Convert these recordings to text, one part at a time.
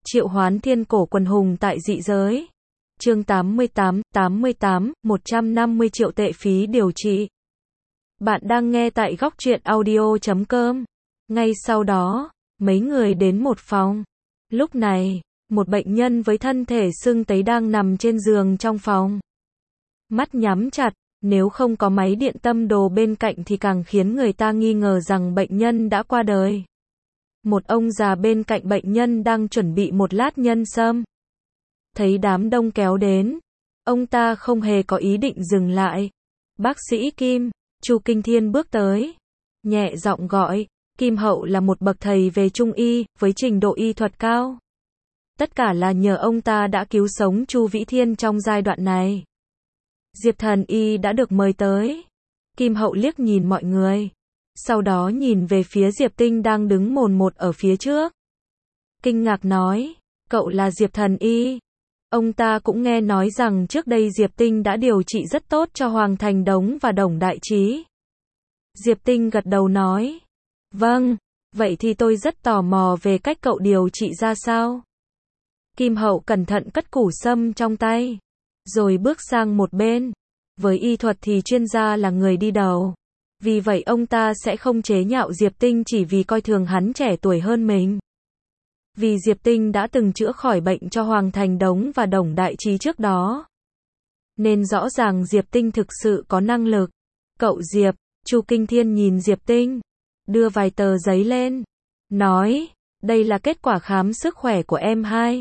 Triệu hoán thiên cổ quần hùng tại dị giới. Chương 88, 150 triệu tệ phí điều trị. Bạn đang nghe tại góc truyện audio.com. Ngay sau đó, mấy người đến một phòng. Lúc này, một bệnh nhân với thân thể sưng tấy đang nằm trên giường trong phòng. Mắt nhắm chặt, nếu không có máy điện tâm đồ bên cạnh thì càng khiến người ta nghi ngờ rằng bệnh nhân đã qua đời. Một ông già bên cạnh bệnh nhân đang chuẩn bị một lát nhân sâm. Thấy đám đông kéo đến, ông ta không hề có ý định dừng lại. Bác sĩ Kim, Chu Kinh Thiên bước tới, nhẹ giọng gọi. Kim Hậu là một bậc thầy về Trung y, với trình độ y thuật cao. Tất cả là nhờ ông ta đã cứu sống Chu Vĩ Thiên trong giai đoạn này. Diệp Thần Y đã được mời tới. Kim Hậu liếc nhìn mọi người, sau đó nhìn về phía Diệp Tinh đang đứng mồn một ở phía trước. Kinh ngạc nói, cậu là Diệp Thần Y. Ông ta cũng nghe nói rằng trước đây Diệp Tinh đã điều trị rất tốt cho Hoàng Thành Đống và Đồng Đại Trí. Diệp Tinh gật đầu nói, vâng, vậy thì tôi rất tò mò về cách cậu điều trị ra sao. Kim Hậu cẩn thận cất củ sâm trong tay, rồi bước sang một bên. Với y thuật thì chuyên gia là người đi đầu. Vì vậy ông ta sẽ không chế nhạo Diệp Tinh chỉ vì coi thường hắn trẻ tuổi hơn mình. Vì Diệp Tinh đã từng chữa khỏi bệnh cho Hoàng Thành Đống và Đồng Đại Trí trước đó, nên rõ ràng Diệp Tinh thực sự có năng lực. Cậu Diệp, Chu Kinh Thiên nhìn Diệp Tinh, đưa vài tờ giấy lên, nói, đây là kết quả khám sức khỏe của em hai.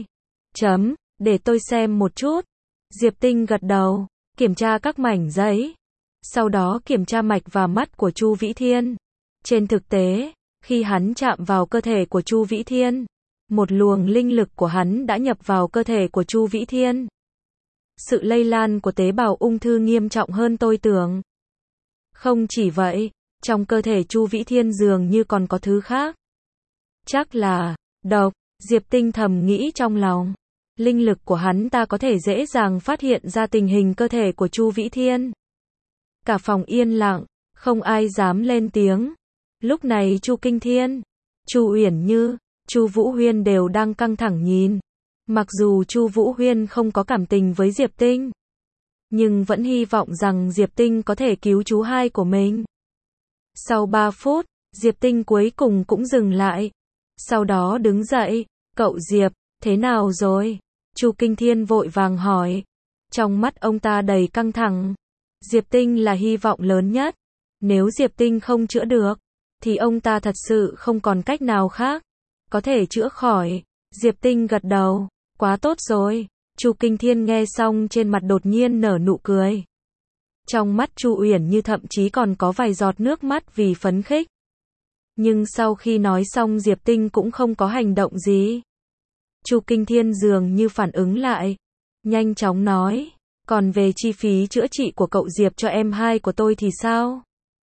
Để tôi xem một chút. Diệp Tinh gật đầu, kiểm tra các mảnh giấy, sau đó kiểm tra mạch và mắt của Chu Vĩ Thiên. Trên thực tế, khi hắn chạm vào cơ thể của Chu Vĩ Thiên, một luồng linh lực của hắn đã nhập vào cơ thể của Chu Vĩ Thiên. Sự lây lan của tế bào ung thư nghiêm trọng hơn tôi tưởng. Không chỉ vậy, trong cơ thể Chu Vĩ Thiên dường như còn có thứ khác. Chắc là độc, Diệp Tinh thầm nghĩ trong lòng. Linh lực của hắn ta có thể dễ dàng phát hiện ra tình hình cơ thể của Chu Vĩ Thiên. Cả phòng yên lặng, không ai dám lên tiếng. Lúc này Chu Kinh Thiên, Chu Uyển Như, Chu Vũ Huyên đều đang căng thẳng nhìn. Mặc dù Chu Vũ Huyên không có cảm tình với Diệp Tinh, nhưng vẫn hy vọng rằng Diệp Tinh có thể cứu chú hai của mình. Sau 3 phút, Diệp Tinh cuối cùng cũng dừng lại. Sau đó đứng dậy, cậu Diệp, thế nào rồi? Chu Kinh Thiên vội vàng hỏi. Trong mắt ông ta đầy căng thẳng. Diệp Tinh là hy vọng lớn nhất. Nếu Diệp Tinh không chữa được, thì ông ta thật sự không còn cách nào khác. Có thể chữa khỏi. Diệp Tinh gật đầu. Quá tốt rồi. Chu Kinh Thiên nghe xong trên mặt đột nhiên nở nụ cười. Trong mắt Chu Uyển Như thậm chí còn có vài giọt nước mắt vì phấn khích. Nhưng sau khi nói xong Diệp Tinh cũng không có hành động gì. Chu Kinh Thiên dường như phản ứng lại, nhanh chóng nói, còn về chi phí chữa trị của cậu Diệp cho em hai của tôi thì sao?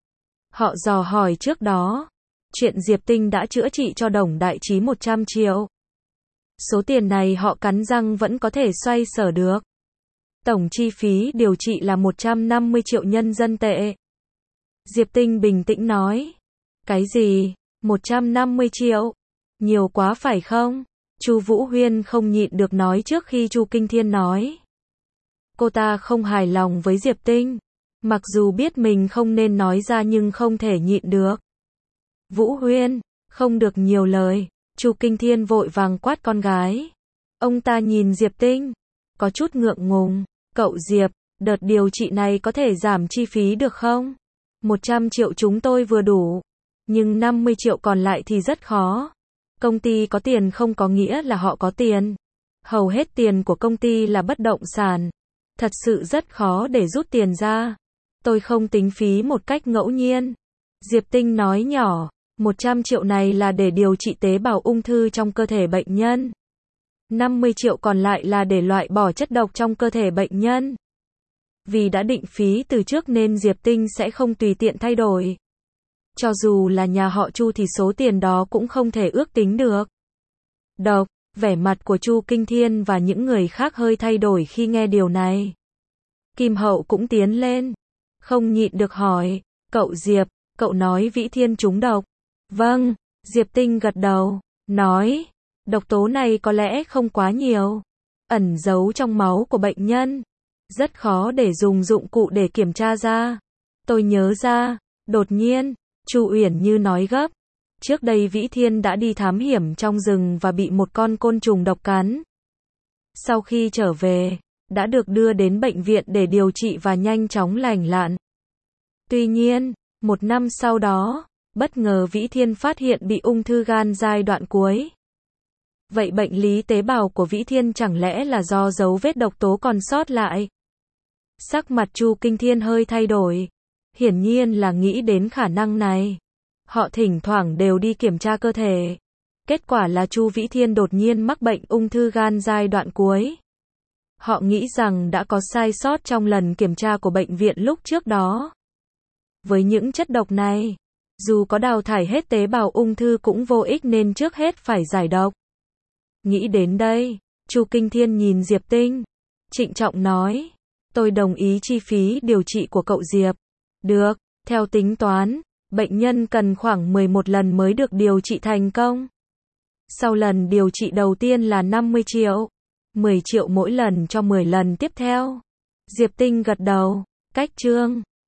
Họ dò hỏi trước đó, chuyện Diệp Tinh đã chữa trị cho Đồng Đại Trí 100 triệu. Số tiền này họ cắn răng vẫn có thể xoay sở được. Tổng chi phí điều trị là 150 triệu nhân dân tệ. Diệp Tinh bình tĩnh nói, cái gì? 150 triệu? Nhiều quá phải không? Chu Vũ Huyên không nhịn được nói trước khi Chu Kinh Thiên nói. Cô ta không hài lòng với Diệp Tinh. Mặc dù biết mình không nên nói ra nhưng không thể nhịn được. Vũ Huyên, không được nhiều lời. Chu Kinh Thiên vội vàng quát con gái. Ông ta nhìn Diệp Tinh, có chút ngượng ngùng. Cậu Diệp, đợt điều trị này có thể giảm chi phí được không? 100 triệu chúng tôi vừa đủ. Nhưng 50 triệu còn lại thì rất khó. Công ty có tiền không có nghĩa là họ có tiền. Hầu hết tiền của công ty là bất động sản. Thật sự rất khó để rút tiền ra. Tôi không tính phí một cách ngẫu nhiên. Diệp Tinh nói nhỏ, 100 triệu này là để điều trị tế bào ung thư trong cơ thể bệnh nhân. 50 triệu còn lại là để loại bỏ chất độc trong cơ thể bệnh nhân. Vì đã định phí từ trước nên Diệp Tinh sẽ không tùy tiện thay đổi. Cho dù là nhà họ Chu thì số tiền đó cũng không thể ước tính được. Độc, vẻ mặt của Chu Kinh Thiên và những người khác hơi thay đổi khi nghe điều này. Kim Hậu cũng tiến lên, không nhịn được hỏi, cậu Diệp, cậu nói Vĩ Thiên trúng độc. Vâng, Diệp Tinh gật đầu, nói, Độc tố này có lẽ không quá nhiều, ẩn giấu trong máu của bệnh nhân, rất khó để dùng dụng cụ để kiểm tra ra. Tôi nhớ ra, đột nhiên, Chu Uyển Như nói gấp. Trước đây Vĩ Thiên đã đi thám hiểm trong rừng và bị một con côn trùng độc cắn. Sau khi trở về, đã được đưa đến bệnh viện để điều trị và nhanh chóng lành lặn. Tuy nhiên, 1 năm sau đó, bất ngờ Vĩ Thiên phát hiện bị ung thư gan giai đoạn cuối. Vậy bệnh lý tế bào của Vĩ Thiên chẳng lẽ là do dấu vết độc tố còn sót lại? Sắc mặt Chu Kinh Thiên hơi thay đổi. Hiển nhiên là nghĩ đến khả năng này. Họ thỉnh thoảng đều đi kiểm tra cơ thể. Kết quả là Chu Vĩ Thiên đột nhiên mắc bệnh ung thư gan giai đoạn cuối. Họ nghĩ rằng đã có sai sót trong lần kiểm tra của bệnh viện lúc trước đó. Với những chất độc này, dù có đào thải hết tế bào ung thư cũng vô ích nên trước hết phải giải độc. Nghĩ đến đây, Chu Kinh Thiên nhìn Diệp Tinh, trịnh trọng nói, tôi đồng ý chi phí điều trị của cậu Diệp. Được, theo tính toán, bệnh nhân cần khoảng 11 lần mới được điều trị thành công. Sau lần điều trị đầu tiên là 50 triệu, 10 triệu mỗi lần cho 10 lần tiếp theo. Diệp Tinh gật đầu, cách chương